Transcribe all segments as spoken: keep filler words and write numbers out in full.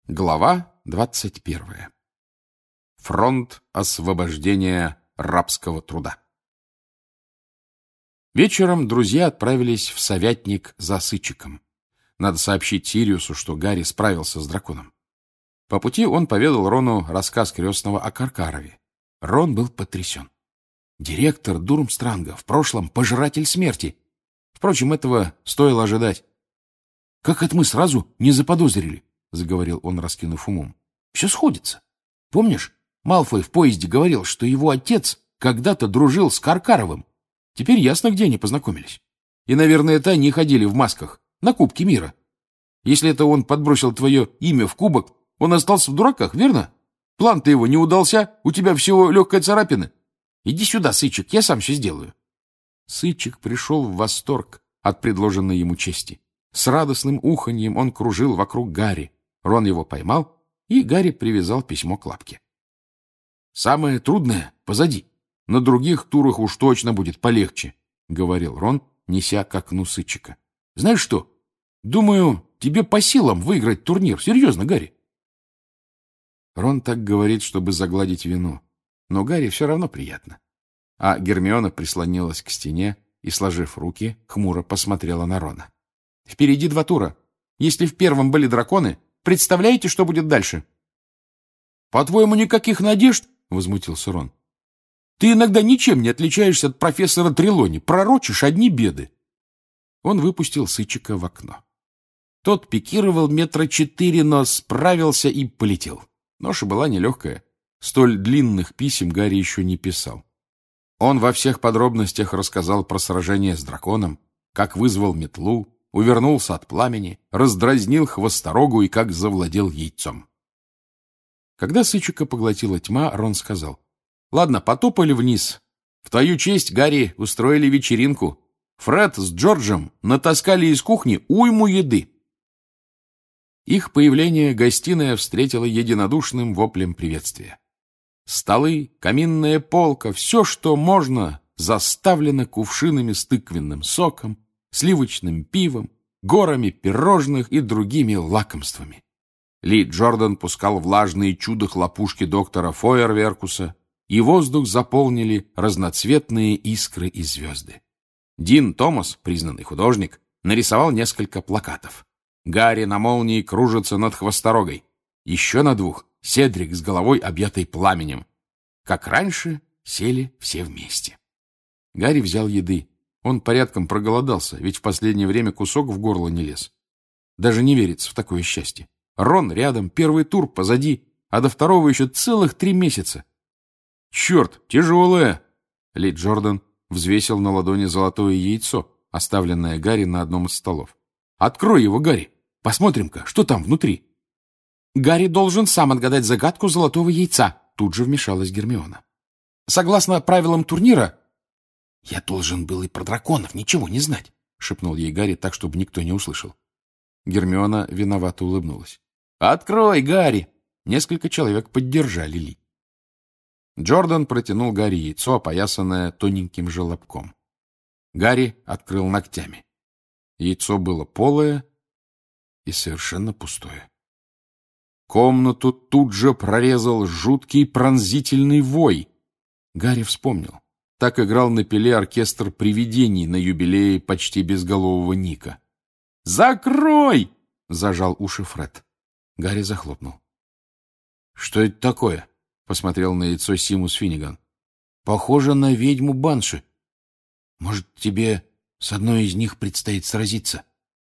Глава двадцать первая. Фронт освобождения рабского труда. Вечером друзья отправились в Совятник за сычиком. Надо сообщить Сириусу, что Гарри справился с драконом. По пути он поведал Рону рассказ крестного о Каркарове. Рон был потрясен. Директор Дурмстранга, в прошлом пожиратель смерти. Впрочем, этого стоило ожидать. «Как это мы сразу не заподозрили?» — заговорил он, раскинув умом. «Все сходится. Помнишь, Малфой в поезде говорил, что его отец когда-то дружил с Каркаровым? Теперь ясно, где они познакомились. И, наверное, это они ходили в масках на Кубке мира. Если это он подбросил твое имя в кубок, он остался в дураках, верно? План-то его не удался, у тебя всего легкая царапина. Иди сюда, Сычик, я сам все сделаю». Сычик пришел в восторг от предложенной ему чести. С радостным уханьем он кружил вокруг Гарри. Рон его поймал, и Гарри привязал письмо к лапке. «Самое трудное позади. На других турах уж точно будет полегче», — говорил Рон, неся к окну Сычика. «Знаешь что? Думаю, тебе по силам выиграть турнир. Серьезно, Гарри». Рон так говорит, чтобы загладить вину. Но Гарри все равно приятно. А Гермиона прислонилась к стене и, сложив руки, хмуро посмотрела на Рона. «Впереди два тура. Если в первом были драконы, представляете, что будет дальше?» «По-твоему, никаких надежд?» — возмутился Рон. «Ты иногда ничем не отличаешься от профессора Трелони, пророчишь одни беды». Он выпустил Сычика в окно. Тот пикировал метра четыре, но справился и полетел. Ноша была нелегкая. Столь длинных писем Гарри еще не писал. Он во всех подробностях рассказал про сражение с драконом, как вызвал метлу, увернулся от пламени, раздразнил хвосторогу и как завладел яйцом. Когда Сычика поглотила тьма, Рон сказал: «Ладно, потопали вниз. В твою честь, Гарри, устроили вечеринку. Фред с Джорджем натаскали из кухни уйму еды». Их появление гостиная встретила единодушным воплем приветствия. Столы, каминная полка, все, что можно, заставлено кувшинами с тыквенным соком, сливочным пивом, горами пирожных и другими лакомствами. Ли Джордан пускал влажные чудо-хлопушки доктора Фойерверкуса, и воздух заполнили разноцветные искры и звезды. Дин Томас, признанный художник, нарисовал несколько плакатов. Гарри на молнии кружится над хвосторогой. Еще на двух Седрик с головой, объятой пламенем. Как раньше, сели все вместе. Гарри взял еды. Он порядком проголодался, ведь в последнее время кусок в горло не лез. Даже не верится в такое счастье. Рон рядом, первый тур позади, а до второго еще целых три месяца. «Черт, тяжелое!» Ли Джордан взвесил на ладони золотое яйцо, оставленное Гарри на одном из столов. «Открой его, Гарри! Посмотрим-ка, что там внутри!» «Гарри должен сам отгадать загадку золотого яйца», — тут же вмешалась Гермиона. «Согласно правилам турнира...» «Я должен был и про драконов ничего не знать», — шепнул ей Гарри так, чтобы никто не услышал. Гермиона виновато улыбнулась. «Открой, Гарри!» Несколько человек поддержали Ли. Джордан протянул Гарри яйцо, опоясанное тоненьким желобком. Гарри открыл ногтями. Яйцо было полое и совершенно пустое. Комнату тут же прорезал жуткий пронзительный вой. Гарри вспомнил. Так играл на пиле оркестр привидений на юбилее почти безголового Ника. «Закрой!» — зажал уши Фред. Гарри захлопнул. «Что это такое?» — посмотрел на яйцо Симус Финниган. «Похоже на ведьму Банши. Может, тебе с одной из них предстоит сразиться?»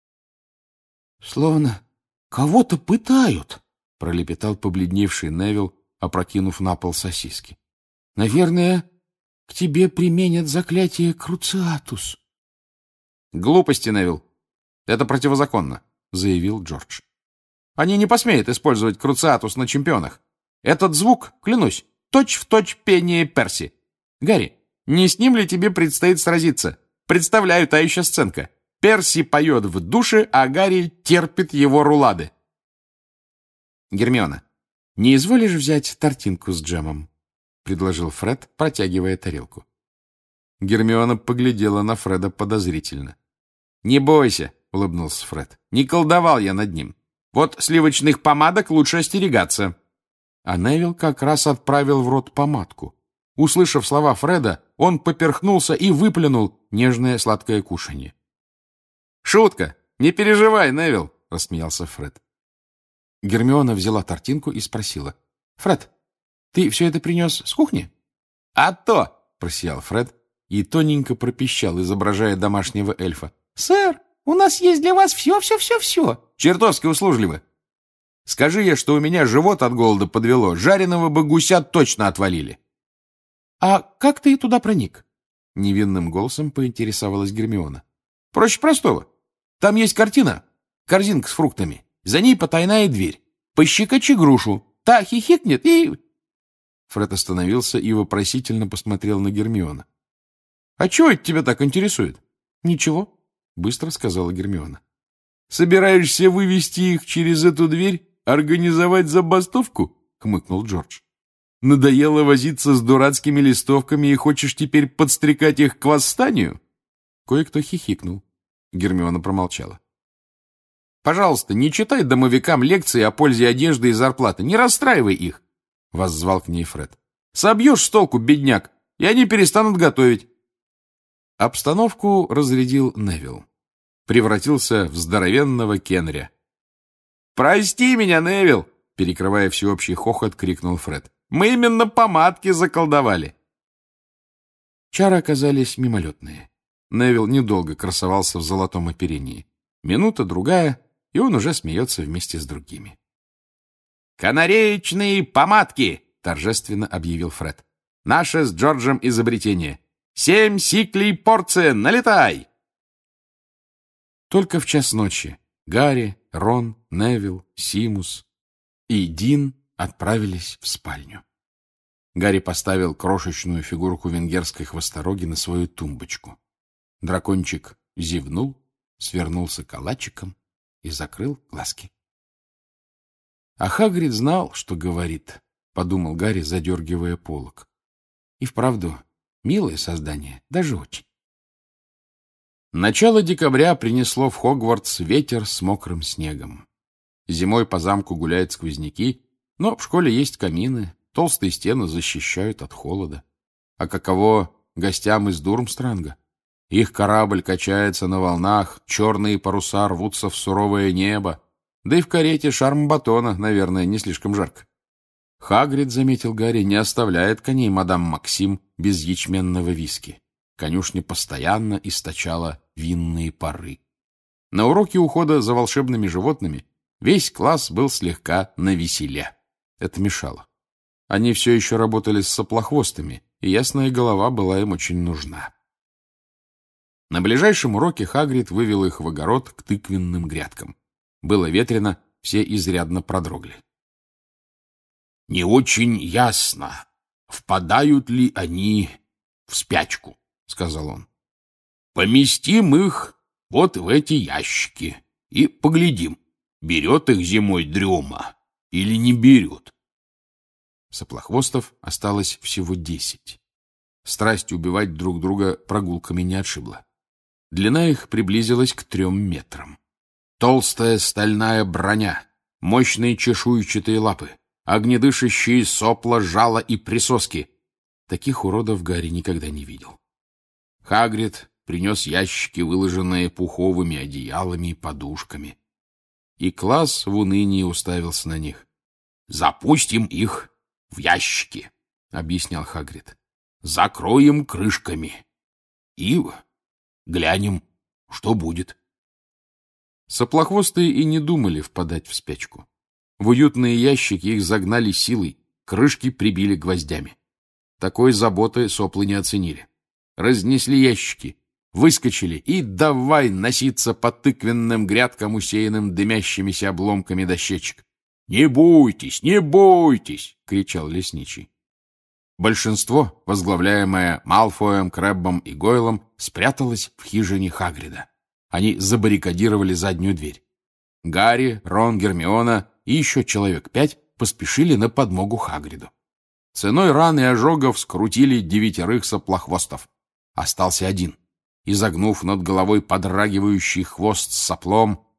«Словно кого-то пытают», — пролепетал побледневший Невилл, опрокинув на пол сосиски. «Наверное, к тебе применят заклятие Круциатус». «Глупости, Невилл. Это противозаконно», — заявил Джордж. «Они не посмеют использовать Круциатус на чемпионах. Этот звук, клянусь, точь-в-точь пение Перси. Гарри, не с ним ли тебе предстоит сразиться? Представляю, та еще сценка. Перси поет в душе, а Гарри терпит его рулады». «Гермиона, не изволишь взять тортинку с джемом?» — предложил Фред, протягивая тарелку. Гермиона поглядела на Фреда подозрительно. «Не бойся», — улыбнулся Фред. «Не колдовал я над ним. Вот сливочных помадок лучше остерегаться». А Невилл как раз отправил в рот помадку. Услышав слова Фреда, он поперхнулся и выплюнул нежное сладкое кушанье. «Шутка! Не переживай, Невилл!» — рассмеялся Фред. Гермиона взяла тортинку и спросила. «Фред, ты все это принес с кухни?» «А то!» — просиял Фред и тоненько пропищал, изображая домашнего эльфа. «Сэр, у нас есть для вас все-все-все-все!» «Чертовски услужливо! Скажи я, что у меня живот от голода подвело, жареного бы гуся точно отвалили!» «А как ты туда проник?» — невинным голосом поинтересовалась Гермиона. «Проще простого. Там есть картина, корзинка с фруктами. За ней потайная дверь. Пощекочи грушу. Та хихикнет и...» Фред остановился и вопросительно посмотрел на Гермиону. «А чего это тебя так интересует?» «Ничего», — быстро сказала Гермиона. «Собираешься вывести их через эту дверь, организовать забастовку?» — хмыкнул Джордж. «Надоело возиться с дурацкими листовками и хочешь теперь подстрекать их к восстанию?» Кое-кто хихикнул. Гермиона промолчала. «Пожалуйста, не читай домовикам лекции о пользе одежды и зарплаты. Не расстраивай их!» — воззвал к ней Фред. «Собьешь с толку, бедняк, и они перестанут готовить». Обстановку разрядил Невилл. Превратился в здоровенного Кенря. «Прости меня, Невилл!» — перекрывая всеобщий хохот, крикнул Фред. «Мы именно помадки заколдовали!» Чары оказались мимолетные. Невилл недолго красовался в золотом оперении. Минута-другая, и он уже смеется вместе с другими. «Канареечные помадки!» — торжественно объявил Фред. «Наше с Джорджем изобретение! Семь сиклей порция! Налетай!» Только в час ночи Гарри, Рон, Невилл, Симус и Дин отправились в спальню. Гарри поставил крошечную фигурку венгерской хвостороги на свою тумбочку. Дракончик зевнул, свернулся калачиком и закрыл глазки. А Хагрид знал, что говорит, — подумал Гарри, задергивая полог. И вправду, милое создание, даже очень. Начало декабря принесло в Хогвартс ветер с мокрым снегом. Зимой по замку гуляют сквозняки, но в школе есть камины, толстые стены защищают от холода. А каково гостям из Дурмстранга? Их корабль качается на волнах, черные паруса рвутся в суровое небо, да и в карете шарм-батона, наверное, не слишком жарко. Хагрид, заметил Гарри, не оставляет коней мадам Максим без ячменного виски. Конюшня постоянно источала винные пары. На уроке ухода за волшебными животными весь класс был слегка навеселе. Это мешало. Они все еще работали с соплохвостами, и ясная голова была им очень нужна. На ближайшем уроке Хагрид вывел их в огород к тыквенным грядкам. Было ветрено, все изрядно продрогли. «Не очень ясно, впадают ли они в спячку», — сказал он. «Поместим их вот в эти ящики и поглядим, берет их зимой дрема или не берет». Соплохвостов осталось всего десять. Страсть убивать друг друга прогулками не отшибла. Длина их приблизилась к трем метрам. Толстая стальная броня, мощные чешуйчатые лапы, огнедышащие сопла, жало и присоски. Таких уродов Гарри никогда не видел. Хагрид принес ящики, выложенные пуховыми одеялами и подушками. И класс в унынии уставился на них. «Запустим их в ящики», — объяснял Хагрид. «Закроем крышками и глянем, что будет». Соплохвостые и не думали впадать в спячку. В уютные ящики их загнали силой, крышки прибили гвоздями. Такой заботы соплы не оценили. Разнесли ящики, выскочили и давай носиться по тыквенным грядкам, усеянным дымящимися обломками дощечек. «Не бойтесь, не бойтесь!» — кричал лесничий. Большинство, возглавляемое Малфоем, Крэббом и Гойлом, спряталось в хижине Хагрида. Они забаррикадировали заднюю дверь. Гарри, Рон, Гермиона и еще человек пять поспешили на подмогу Хагриду. Ценой ран и ожогов скрутили девятерых соплохвостов. Остался один. Изогнув над головой подрагивающий хвост с соплом,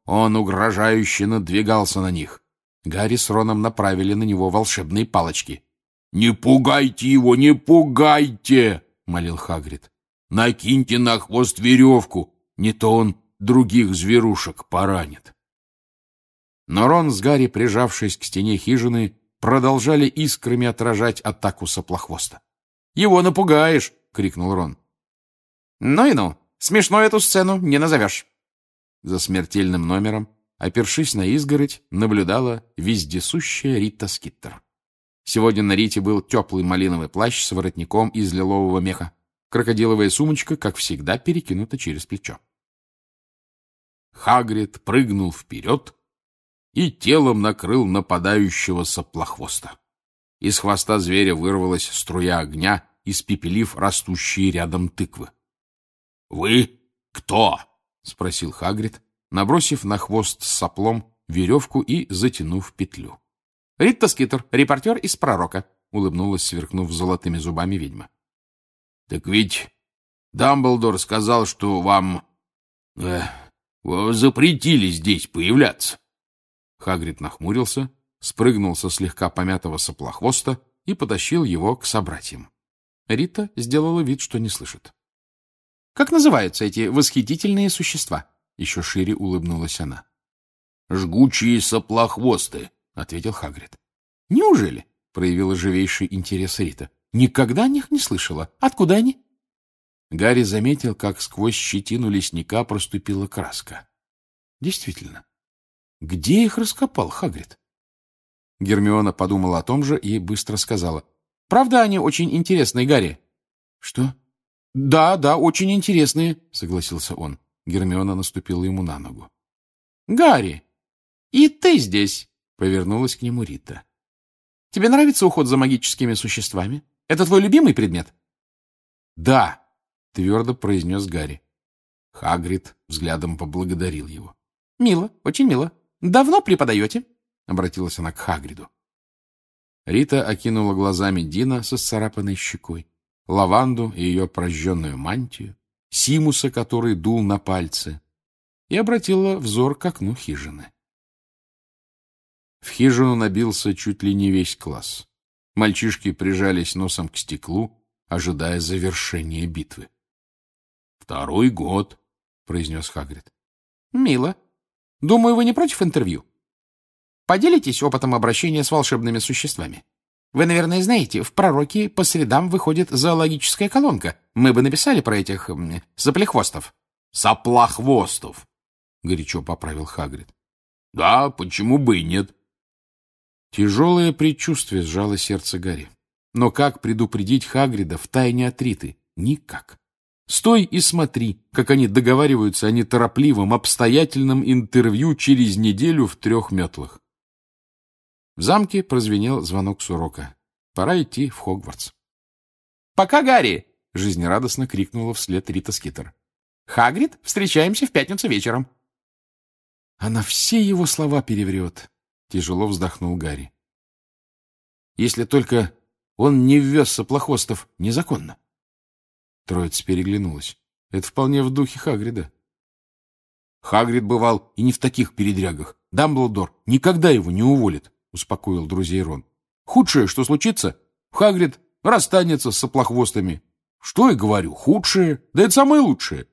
Он угрожающе надвигался на них. Гарри с Роном направили на него волшебные палочки. «Не пугайте его, не пугайте!» — молил Хагрид. «Накиньте на хвост веревку, не то он других зверушек поранит». Но Рон с Гарри, прижавшись к стене хижины, продолжали искрами отражать атаку соплохвоста. «Его напугаешь!» — крикнул Рон. «Ну и ну! Смешно эту сцену не назовешь!» За смертельным номером, опершись на изгородь, наблюдала вездесущая Рита Скиттер. Сегодня на Рите был теплый малиновый плащ с воротником из лилового меха. Крокодиловая сумочка, как всегда, перекинута через плечо. Хагрид прыгнул вперед и телом накрыл нападающего соплохвоста. Из хвоста зверя вырвалась струя огня, испепелив растущие рядом тыквы. — Вы кто? — спросил Хагрид, набросив на хвост с соплом веревку и затянув петлю. — Рита Скиттер, репортер из «Пророка», — улыбнулась, сверкнув золотыми зубами ведьма. — Так ведь Дамблдор сказал, что вам э, запретили здесь появляться. Хагрид нахмурился, спрыгнул со слегка помятого соплохвоста и потащил его к собратьям. Рита сделала вид, что не слышит. — Как называются эти восхитительные существа? — еще шире улыбнулась она. — Жгучие соплохвосты, — ответил Хагрид. — Неужели? — проявила живейший интерес Рита. — Никогда о них не слышала. Откуда они? Гарри заметил, как сквозь щетину лесника проступила краска. Действительно, где их раскопал Хагрид? Гермиона подумала о том же и быстро сказала. — Правда, они очень интересные, Гарри? — Что? — Да, да, очень интересные, — согласился он. Гермиона наступила ему на ногу. — Гарри, и ты здесь, — повернулась к нему Рита. — Тебе нравится уход за магическими существами? Это твой любимый предмет? — Да, — твердо произнес Гарри. Хагрид взглядом поблагодарил его. — Мило, очень мило. Давно преподаете? — обратилась она к Хагриду. Рита окинула глазами Дина со сцарапанной щекой, Лаванду и ее прожженную мантию, Симуса, который дул на пальцы, и обратила взор к окну хижины. В хижину набился чуть ли не весь класс. Мальчишки прижались носом к стеклу, ожидая завершения битвы. — Второй год, — произнес Хагрид. — Мило. Думаю, вы не против интервью? Поделитесь опытом обращения с волшебными существами. Вы, наверное, знаете, в «Пророке» по средам выходит зоологическая колонка. Мы бы написали про этих м, соплехвостов. — Соплохвостов, — горячо поправил Хагрид. — Да, почему бы и нет? Тяжелое предчувствие сжало сердце Гарри. Но как предупредить Хагрида втайне от Риты? Никак. Стой и смотри, как они договариваются о неторопливом, обстоятельном интервью через неделю в трех метлах. В замке прозвенел звонок с урока. Пора идти в Хогвартс. — Пока, Гарри! — жизнерадостно крикнула вслед Рита Скиттер. — Хагрид, встречаемся в пятницу вечером. — Она все его слова переврет, — тяжело вздохнул Гарри. — Если только он не ввез соплохвостов незаконно. Троица переглянулась. Это вполне в духе Хагрида. Хагрид бывал и не в таких передрягах. Дамблдор никогда его не уволит, — успокоил друзей Рон. Худшее, что случится, Хагрид расстанется с соплохвостами. Что я говорю, худшее, да это самое лучшее.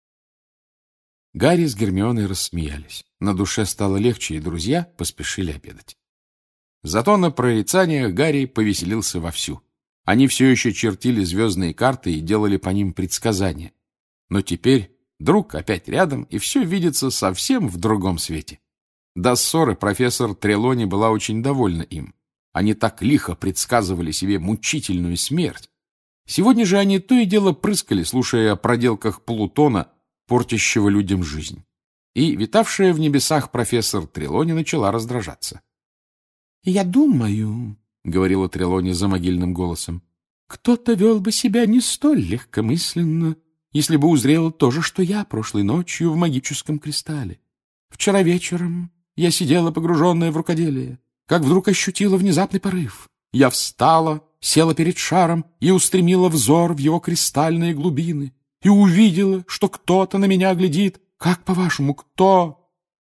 Гарри с Гермионой рассмеялись. На душе стало легче, и друзья поспешили обедать. Зато на прорицаниях Гарри повеселился вовсю. Они все еще чертили звездные карты и делали по ним предсказания. Но теперь друг опять рядом, и все видится совсем в другом свете. До ссоры профессор Трелони была очень довольна им. Они так лихо предсказывали себе мучительную смерть. Сегодня же они то и дело прыскали, слушая о проделках Плутона, портящего людям жизнь. И витавшая в небесах профессор Трелони начала раздражаться. — Я думаю, — говорила Трелони замогильным голосом, — кто-то вел бы себя не столь легкомысленно, если бы узрел то же, что я прошлой ночью в магическом кристалле. Вчера вечером я сидела погруженная в рукоделие, как вдруг ощутила внезапный порыв. Я встала, села перед шаром и устремила взор в его кристальные глубины и увидела, что кто-то на меня глядит. Как, по-вашему, кто?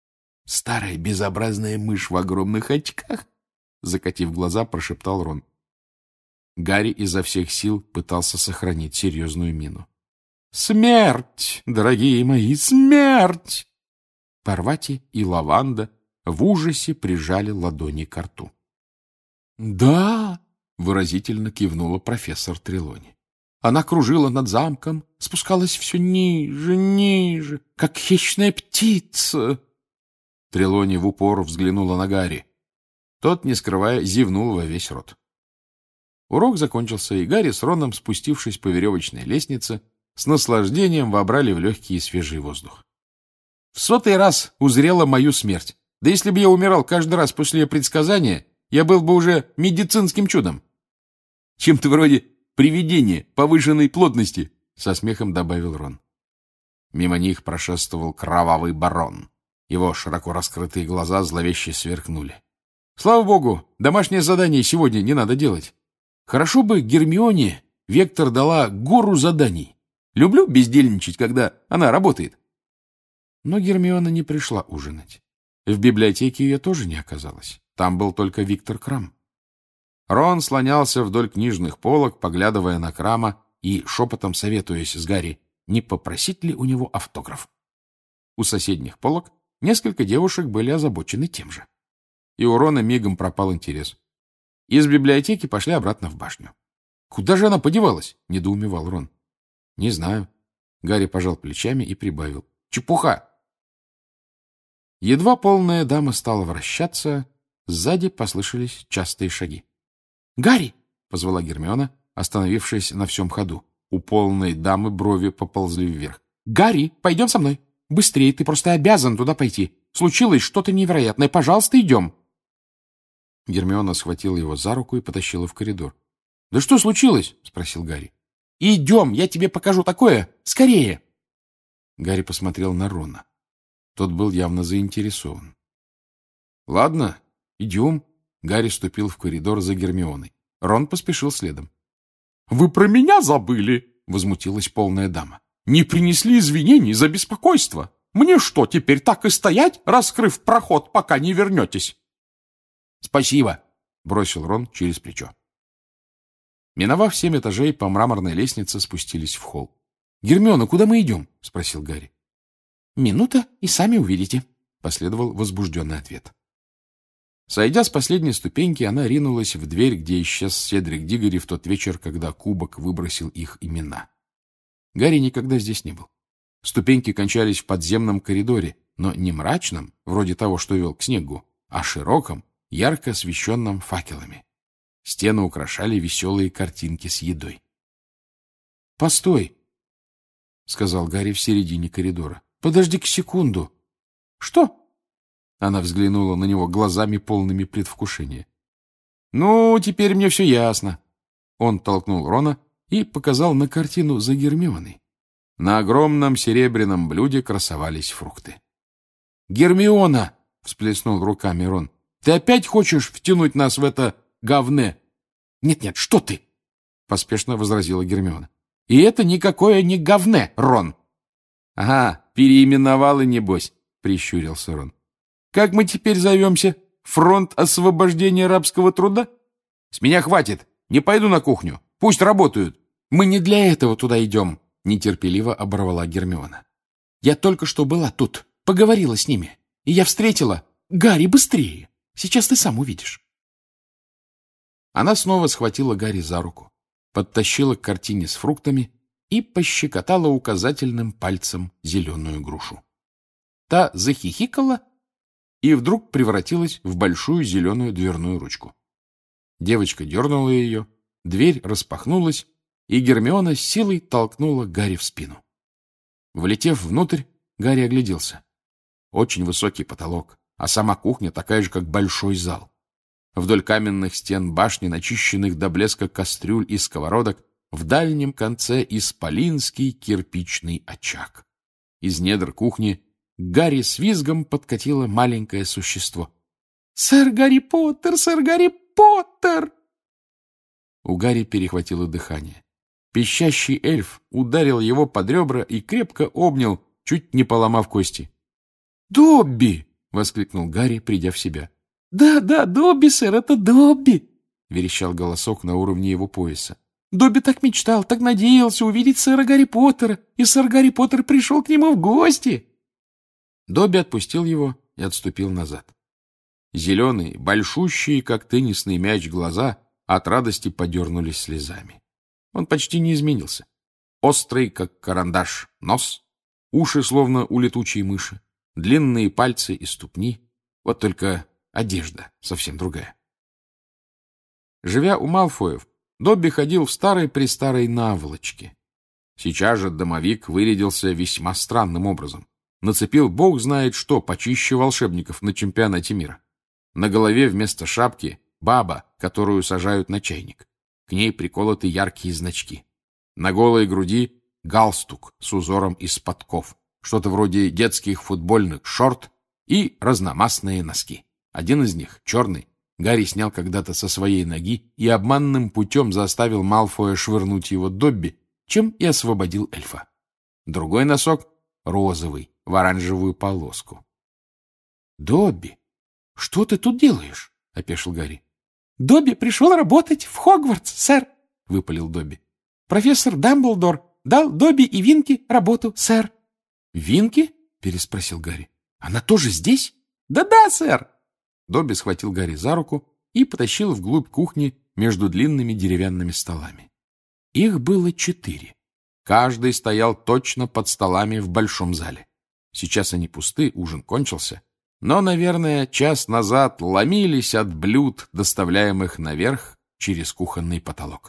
Старая безобразная мышь в огромных очках, закатив глаза, прошептал Рон. Гарри изо всех сил пытался сохранить серьезную мину. «Смерть, дорогие мои, смерть!» Парвати и Лаванда в ужасе прижали ладони к рту. «Да!» — выразительно кивнула профессор Трелони. Она кружила над замком, спускалась все ниже, ниже, как хищная птица. Трелони в упор взглянула на Гарри. Тот, не скрывая, зевнул во весь рот. Урок закончился, и Гарри с Роном, спустившись по веревочной лестнице, с наслаждением вобрали в легкий и свежий воздух. В сотый раз узрела мою смерть. Да если бы я умирал каждый раз после ее предсказания, я был бы уже медицинским чудом. Чем-то вроде привидения повышенной плотности, — со смехом добавил Рон. Мимо них прошествовал кровавый барон. Его широко раскрытые глаза зловеще сверкнули. Слава богу, домашнее задание сегодня не надо делать. Хорошо бы Гермионе Вектор дала гору заданий. Люблю бездельничать, когда она работает. Но Гермиона не пришла ужинать. В библиотеке ее тоже не оказалось. Там был только Виктор Крам. Рон слонялся вдоль книжных полок, поглядывая на Крама и шепотом советуясь с Гарри, не попросить ли у него автограф. У соседних полок несколько девушек были озабочены тем же. И у Рона мигом пропал интерес. Из библиотеки пошли обратно в башню. «Куда же она подевалась?» — недоумевал Рон. «Не знаю». Гарри пожал плечами и прибавил. «Чепуха!» Едва полная дама стала вращаться, сзади послышались частые шаги. «Гарри!» — позвала Гермиона, остановившись на всем ходу. У полной дамы брови поползли вверх. «Гарри, пойдем со мной! Быстрее, ты просто обязан туда пойти! Случилось что-то невероятное! Пожалуйста, идем!» Гермиона схватила его за руку и потащила в коридор. «Да что случилось?» — спросил Гарри. «Идем, я тебе покажу такое! Скорее!» Гарри посмотрел на Рона. Тот был явно заинтересован. «Ладно, идем». Гарри ступил в коридор за Гермионой. Рон поспешил следом. «Вы про меня забыли?» — возмутилась полная дама. «Не принесли извинений за беспокойство. Мне что, теперь так и стоять, раскрыв проход, пока не вернетесь?» «Спасибо», — бросил Рон через плечо. Миновав семь этажей, по мраморной лестнице спустились в холл. «Гермиона, куда мы идем?» — спросил Гарри. «Минута, и сами увидите», — последовал возбужденный ответ. Сойдя с последней ступеньки, она ринулась в дверь, где исчез Седрик Диггори в тот вечер, когда кубок выбросил их имена. Гарри никогда здесь не был. Ступеньки кончались в подземном коридоре, но не мрачном, вроде того, что вел к снегу, а широком, ярко освещенном факелами. Стены украшали веселые картинки с едой. «Постой!» — сказал Гарри в середине коридора. «Подожди-ка секунду». «Что?» Она взглянула на него глазами, полными предвкушения. «Ну, теперь мне все ясно». Он толкнул Рона и показал на картину за Гермионой. На огромном серебряном блюде красовались фрукты. «Гермиона!» — всплеснул руками Рон. «Ты опять хочешь втянуть нас в это говне?» «Нет-нет, что ты!» — поспешно возразила Гермиона. «И это никакое не говне, Рон!» «Ага, переименовала, небось», — прищурился Рон. «Как мы теперь зовемся? Фронт освобождения рабского труда? С меня хватит, не пойду на кухню, пусть работают. Мы не для этого туда идем», — нетерпеливо оборвала Гермиона. «Я только что была тут, поговорила с ними, и я встретила... Гарри, быстрее! Сейчас ты сам увидишь». Она снова схватила Гарри за руку, подтащила к картине с фруктами и пощекотала указательным пальцем зеленую грушу. Та захихикала и вдруг превратилась в большую зеленую дверную ручку. Девочка дернула ее, дверь распахнулась, и Гермиона с силой толкнула Гарри в спину. Влетев внутрь, Гарри огляделся. Очень высокий потолок, а сама кухня такая же, как большой зал. Вдоль каменных стен башни, начищенных до блеска кастрюль и сковородок, в дальнем конце исполинский кирпичный очаг. Из недр кухни Гарри с визгом подкатило маленькое существо. «Сэр Гарри Поттер! Сэр Гарри Поттер!» У Гарри перехватило дыхание. Пищащий эльф ударил его под ребра и крепко обнял, чуть не поломав кости. «Добби!» — воскликнул Гарри, придя в себя. «Да, да, Добби, сэр, это Добби!» — верещал голосок на уровне его пояса. «Добби так мечтал, так надеялся увидеть сэра Гарри Поттера, и сэр Гарри Поттер пришел к нему в гости!» Добби отпустил его и отступил назад. Зеленые, большущие, как теннисный мяч, глаза от радости подернулись слезами. Он почти не изменился. Острый, как карандаш, нос, уши, словно у летучей мыши, длинные пальцы и ступни. Вот только одежда совсем другая. Живя у Малфоев, Добби ходил в старой-престарой наволочке. Сейчас же домовик вырядился весьма странным образом. Нацепил бог знает что, почище волшебников на чемпионате мира. На голове вместо шапки баба, которую сажают на чайник. К ней приколоты яркие значки. На голой груди галстук с узором из подков, что-то вроде детских футбольных шорт и разномастные носки. Один из них, черный, Гарри снял когда-то со своей ноги и обманным путем заставил Малфоя швырнуть его Добби, чем и освободил эльфа. Другой носок — розовый, в оранжевую полоску. — Добби, что ты тут делаешь? — опешил Гарри. — Добби пришел работать в Хогвартс, сэр, — выпалил Добби. — Профессор Дамблдор дал Добби и Винки работу, сэр. — Винки? — переспросил Гарри. — Она тоже здесь? Да — Да-да, сэр. Добби схватил Гарри за руку и потащил вглубь кухни между длинными деревянными столами. Их было четыре. Каждый стоял точно под столами в большом зале. Сейчас они пусты, ужин кончился. Но, наверное, час назад ломились от блюд, доставляемых наверх через кухонный потолок.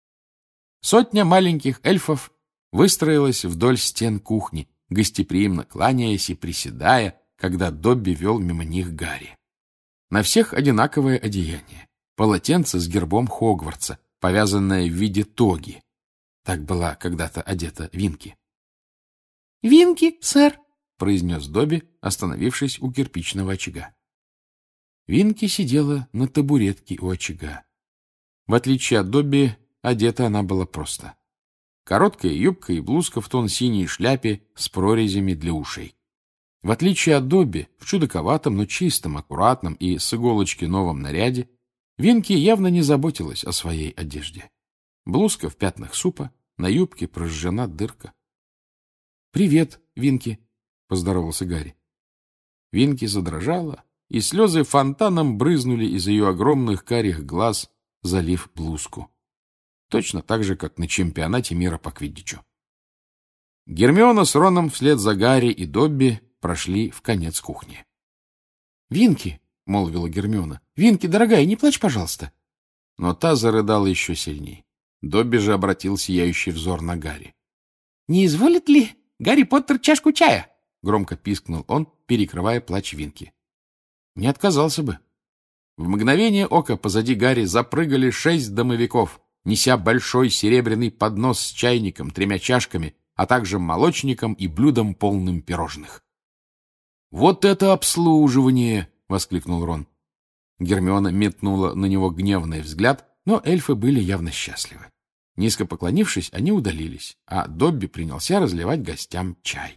Сотня маленьких эльфов выстроилась вдоль стен кухни, гостеприимно кланяясь и приседая, когда Добби вел мимо них Гарри. На всех одинаковое одеяние. Полотенце с гербом Хогвартса, повязанное в виде тоги. Так была когда-то одета Винки. — Винки, сэр, — произнес Добби, остановившись у кирпичного очага. Винки сидела на табуретке у очага. В отличие от Добби, одета она была просто. Короткая юбка и блузка в тон синей шляпе с прорезями для ушей. В отличие от Добби, в чудаковатом, но чистом, аккуратном и с иголочки новом наряде, Винки явно не заботилась о своей одежде. Блузка в пятнах супа, на юбке прожжена дырка. — Привет, Винки, — поздоровался Гарри. Винки задрожала, и слезы фонтаном брызнули из ее огромных карих глаз, залив блузку. Точно так же, как на чемпионате мира по квиддичу. Гермиона с Роном вслед за Гарри и Добби прошли в конец кухни. — Винки, — молвила Гермиона, — Винки, дорогая, не плачь, пожалуйста. Но та зарыдала еще сильней. Добби же обратил сияющий взор на Гарри. — Не изволит ли Гарри Поттер чашку чая? — громко пискнул он, перекрывая плач Винки. — Не отказался бы. В мгновение ока позади Гарри запрыгали шесть домовиков, неся большой серебряный поднос с чайником, тремя чашками, а также молочником и блюдом, полным пирожных. «Вот это обслуживание!» — воскликнул Рон. Гермиона метнула на него гневный взгляд, но эльфы были явно счастливы. Низко поклонившись, они удалились, а Добби принялся разливать гостям чай.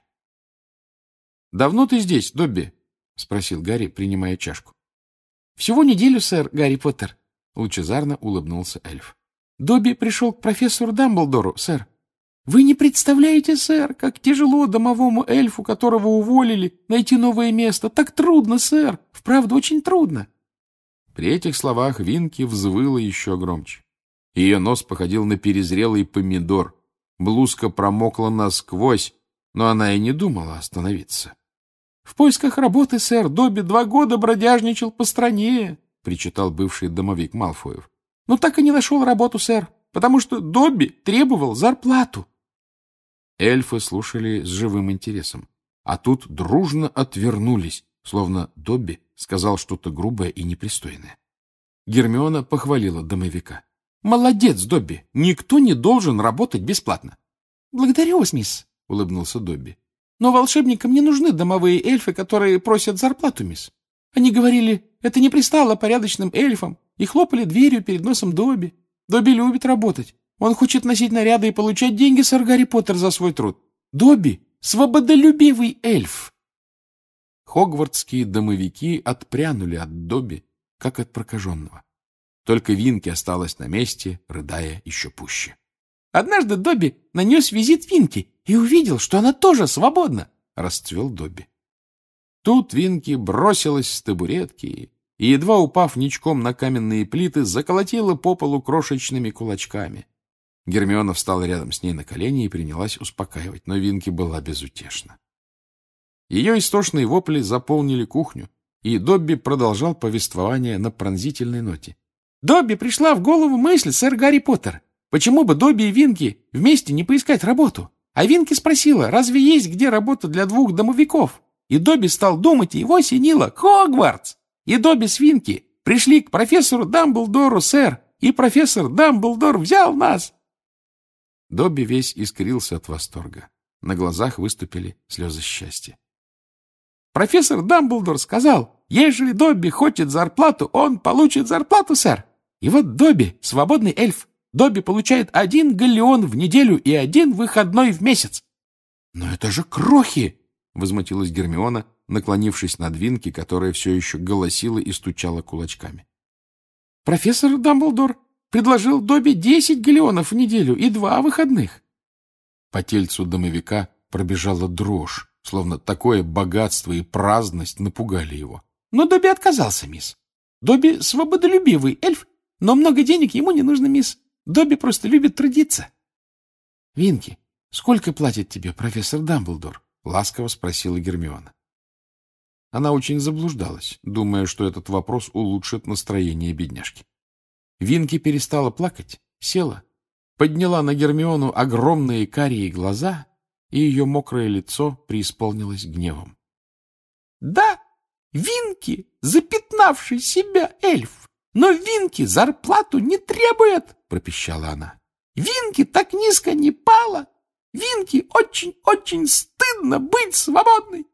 «Давно ты здесь, Добби?» — спросил Гарри, принимая чашку. — Всего неделю, сэр, Гарри Поттер, — лучезарно улыбнулся эльф. — Добби пришел к профессору Дамблдору, сэр. Вы не представляете, сэр, как тяжело домовому эльфу, которого уволили, найти новое место. Так трудно, сэр, вправду очень трудно. При этих словах Винки взвыла еще громче. Ее нос походил на перезрелый помидор. Блузка промокла насквозь, но она и не думала остановиться. — В поисках работы, сэр, Добби два года бродяжничал по стране, — причитал бывший домовик Малфоев. — Но так и не нашел работу, сэр, потому что Добби требовал зарплату. Эльфы слушали с живым интересом, а тут дружно отвернулись, словно Добби сказал что-то грубое и непристойное. Гермиона похвалила домовика. — Молодец, Добби, никто не должен работать бесплатно. — Благодарю вас, мисс, — улыбнулся Добби. — Но волшебникам не нужны домовые эльфы, которые просят зарплату, мисс. Они говорили, это не пристало порядочным эльфам, и хлопали дверью перед носом Добби. Добби любит работать. Он хочет носить наряды и получать деньги, сэр Гарри Поттер, за свой труд. Добби — свободолюбивый эльф. хогвартские домовики отпрянули от Добби, как от прокаженного. Только Винки осталась на месте, рыдая еще пуще. «Однажды Добби нанес визит Винки и увидел, что она тоже свободна», — расцвел Добби. Тут Винки бросилась с табуретки и, едва упав ничком на каменные плиты, заколотила по полу крошечными кулачками. Гермиона встала рядом с ней на колени и принялась успокаивать, но Винки была безутешна. Ее истошные вопли заполнили кухню, и Добби продолжал повествование на пронзительной ноте. «Добби пришла в голову мысль, сэр Гарри Поттер. Почему бы Добби и Винки вместе не поискать работу? А Винки спросила, разве есть где работа для двух домовиков? И Добби стал думать, и его осенило Хогвартс. И Добби с Винки пришли к профессору Дамблдору, сэр, и профессор Дамблдор взял нас». Добби весь искрился от восторга. На глазах выступили слезы счастья. «Профессор Дамблдор сказал, ежели Добби хочет зарплату, он получит зарплату, сэр. И вот Добби — свободный эльф. Добби получает один галлеон в неделю и один выходной в месяц». «Но это же крохи!» — возмутилась Гермиона, наклонившись над Винки, которая все еще голосила и стучала кулачками. «Профессор Дамблдор предложил Добби десять галлеонов в неделю и два выходных». По тельцу домовика пробежала дрожь, словно такое богатство и праздность напугали его. «Но Добби отказался, мисс. Добби свободолюбивый эльф, но много денег ему не нужно, мисс. Добби просто любит трудиться». «Винки, сколько платит тебе профессор Дамблдор?» — ласково спросила Гермиона. Она очень заблуждалась, думая, что этот вопрос улучшит настроение бедняжки. Винки перестала плакать, села, подняла на Гермиону огромные карие глаза, и ее мокрое лицо преисполнилось гневом. «Да, Винки, запятнавший себя эльф, но Винки зарплату не требует», — пропищала она. «Винки так низко не пала. Винки очень-очень стыдно быть свободной».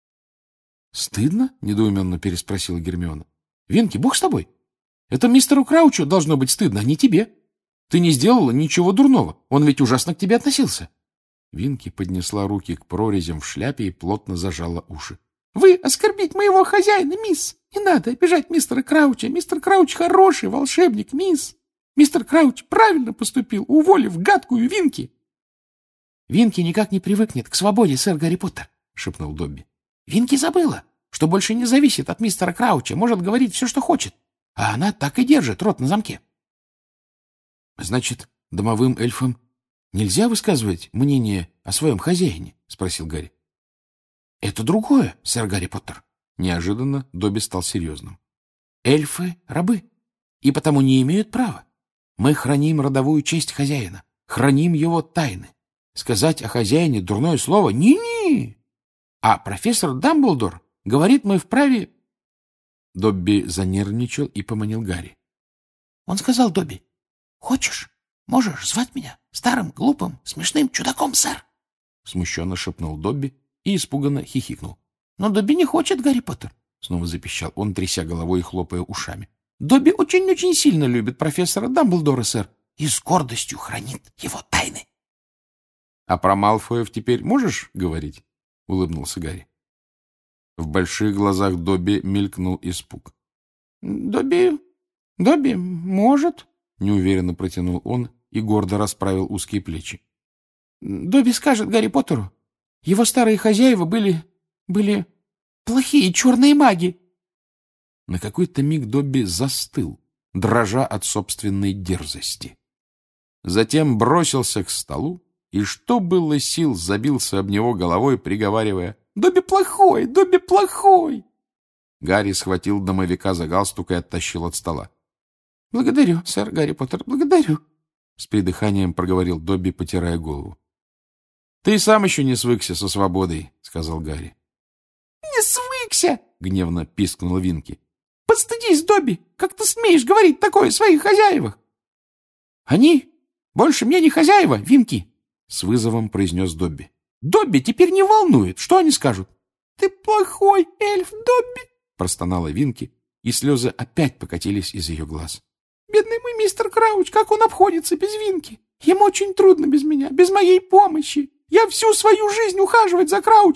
«Стыдно?» — недоуменно переспросила Гермиона. «Винки, бог с тобой. Это мистеру Краучу должно быть стыдно, а не тебе. Ты не сделала ничего дурного. Он ведь ужасно к тебе относился». Винки поднесла руки к прорезям в шляпе и плотно зажала уши. «Вы оскорбить моего хозяина, мисс! Не надо обижать мистера Крауча. Мистер Крауч хороший волшебник, мисс. Мистер Крауч правильно поступил, уволив гадкую Винки». «Винки никак не привыкнет к свободе, сэр Гарри Поттер», — шепнул Добби. «Винки забыла, что больше не зависит от мистера Крауча, может говорить все, что хочет. А она так и держит рот на замке». «Значит, домовым эльфам нельзя высказывать мнение о своем хозяине?» — спросил Гарри. «Это другое, сэр Гарри Поттер». Неожиданно Добби стал серьезным. «Эльфы — рабы, и потому не имеют права. Мы храним родовую честь хозяина, храним его тайны. Сказать о хозяине дурное слово — ни-ни. А профессор Дамблдор говорит, мы вправе...» Добби занервничал и поманил Гарри. «Он сказал Добби, хочешь, можешь звать меня старым, глупым, смешным чудаком, сэр?» Смущенно шепнул Добби и испуганно хихикнул. «Но Добби не хочет, Гарри Поттер», — снова запищал он, тряся головой и хлопая ушами. «Добби очень-очень сильно любит профессора Дамблдора, сэр, и с гордостью хранит его тайны». «А про Малфоев теперь можешь говорить?» — улыбнулся Гарри. В больших глазах Добби мелькнул испуг. «Добби... Добби может...» — неуверенно протянул он и гордо расправил узкие плечи. «Добби скажет Гарри Поттеру, его старые хозяева были... были плохие черные маги». На какой-то миг Добби застыл, дрожа от собственной дерзости. Затем бросился к столу и, что было сил, забился об него головой, приговаривая: «Добби плохой! Добби плохой!» Гарри схватил домовика за галстук и оттащил от стола. «Благодарю, сэр Гарри Поттер, благодарю!» С придыханием проговорил Добби, потирая голову. «Ты сам еще не свыкся со свободой», — сказал Гарри. «Не свыкся!» — гневно пискнула Винки. «Постыдись, Добби! Как ты смеешь говорить такое о своих хозяевах?» «Они больше мне не хозяева, Винки!» — с вызовом произнес Добби. «Добби теперь не волнует, что они скажут?» «Ты плохой эльф, Добби!» — простонала Винки, и слезы опять покатились из ее глаз. «Бедный мой мистер Крауч, как он обходится без Винки! Ему очень трудно без меня, без моей помощи! Я всю свою жизнь ухаживать за Краучами!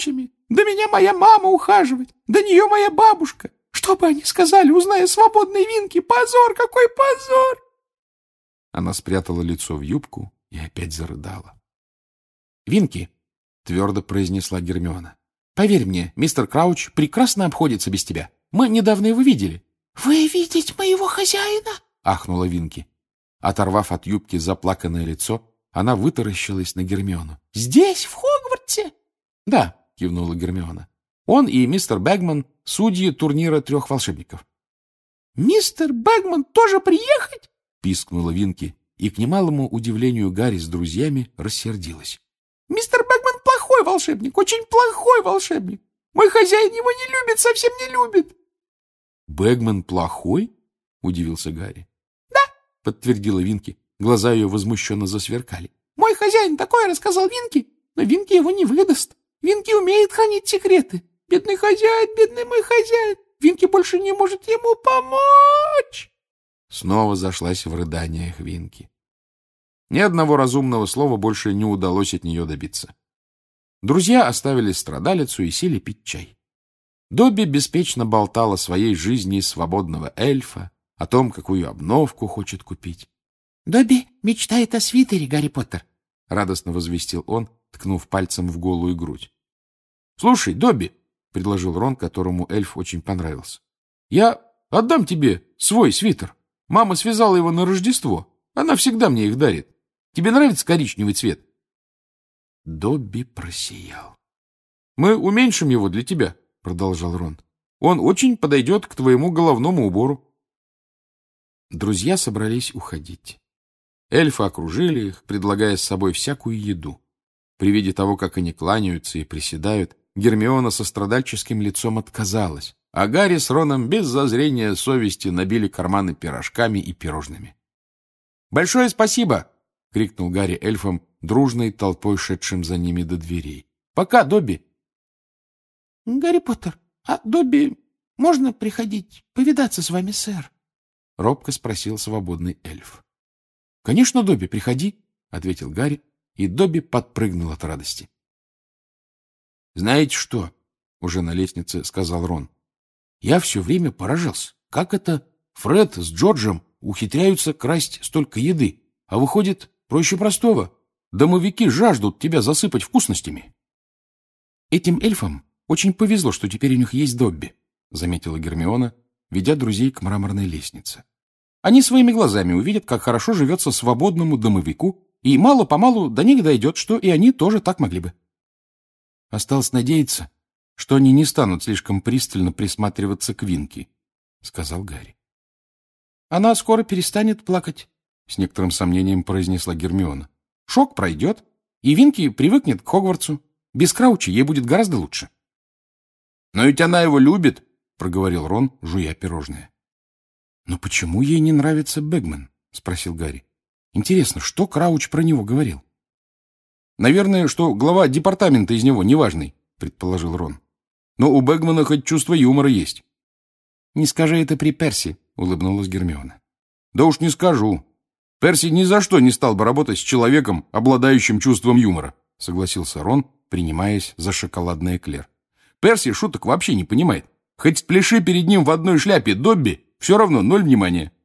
До меня моя мама ухаживает, до нее моя бабушка. Что бы они сказали, узная свободной Винки? Позор, какой позор!» Она спрятала лицо в юбку и опять зарыдала. «Винки», — твердо произнесла Гермиона, — «поверь мне, мистер Крауч прекрасно обходится без тебя. Мы недавно его видели». «Вы видеть моего хозяина?» — ахнула Винки. Оторвав от юбки заплаканное лицо, она вытаращилась на Гермиону. «Здесь, в Хогвартсе?» «Да», — кивнула Гермиона. «Он и мистер Бэгман — судьи турнира трех волшебников». «Мистер Бэгман тоже приехать?» — пискнула Винки, и, к немалому удивлению Гарри с друзьями, рассердилась. «Мистер Бэгман плохой волшебник, очень плохой волшебник. Мой хозяин его не любит, совсем не любит». «Бэгман плохой?» — удивился Гарри. «Да», — подтвердила Винки. Глаза ее возмущенно засверкали. «Мой хозяин такое рассказал Винки, но Винки его не выдаст. Винки умеет хранить секреты. Бедный хозяин, бедный мой хозяин. Винки больше не может ему помочь». Снова зашлась в рыданиях Винки. Ни одного разумного слова больше не удалось от нее добиться. Друзья оставили страдалицу и сели пить чай. Добби беспечно болтала о своей жизни свободного эльфа, о том, какую обновку хочет купить. «Добби мечтает о свитере, Гарри Поттер», — радостно возвестил он, ткнув пальцем в голую грудь. — Слушай, Добби, — предложил Рон, которому эльф очень понравился, — я отдам тебе свой свитер. Мама связала его на Рождество. Она всегда мне их дарит. Тебе нравится коричневый цвет? Добби просиял. — Мы уменьшим его для тебя, — продолжал Рон. — Он очень подойдет к твоему головному убору. Друзья собрались уходить. Эльфы окружили их, предлагая с собой всякую еду. При виде того, как они кланяются и приседают, Гермиона со страдальческим лицом отказалась, а Гарри с Роном без зазрения совести набили карманы пирожками и пирожными. «Большое спасибо!» — крикнул Гарри эльфам, дружной толпой шедшим за ними до дверей. «Пока, Добби!» «Гарри Поттер, а Добби можно приходить повидаться с вами, сэр?» — робко спросил свободный эльф. — Конечно, Добби, приходи, — ответил Гарри, и Добби подпрыгнул от радости. — Знаете что? — уже на лестнице сказал Рон. — Я все время поражался, как это Фред с Джорджем ухитряются красть столько еды, а выходит проще простого. Домовики жаждут тебя засыпать вкусностями. — Этим эльфам очень повезло, что теперь у них есть Добби, — заметила Гермиона, ведя друзей к мраморной лестнице. Они своими глазами увидят, как хорошо живется свободному домовику, и мало-помалу до них дойдет, что и они тоже так могли бы. Осталось надеяться, что они не станут слишком пристально присматриваться к Винки, — сказал Гарри. — Она скоро перестанет плакать, — с некоторым сомнением произнесла Гермиона. — Шок пройдет, и Винки привыкнет к Хогвартсу. Без Крауча ей будет гораздо лучше. — Но ведь она его любит, — проговорил Рон, жуя пирожное. — Но почему ей не нравится Бэгман? — спросил Гарри. — Интересно, что Крауч про него говорил? — Наверное, что глава департамента из него неважный, — предположил Рон. — Но у Бэгмана хоть чувство юмора есть. — Не скажи это при Перси, — улыбнулась Гермиона. — Да уж не скажу. Перси ни за что не стал бы работать с человеком, обладающим чувством юмора, — согласился Рон, принимаясь за шоколадный эклер. Перси шуток вообще не понимает. Хоть спляши перед ним в одной шляпе Добби, все равно ноль внимания.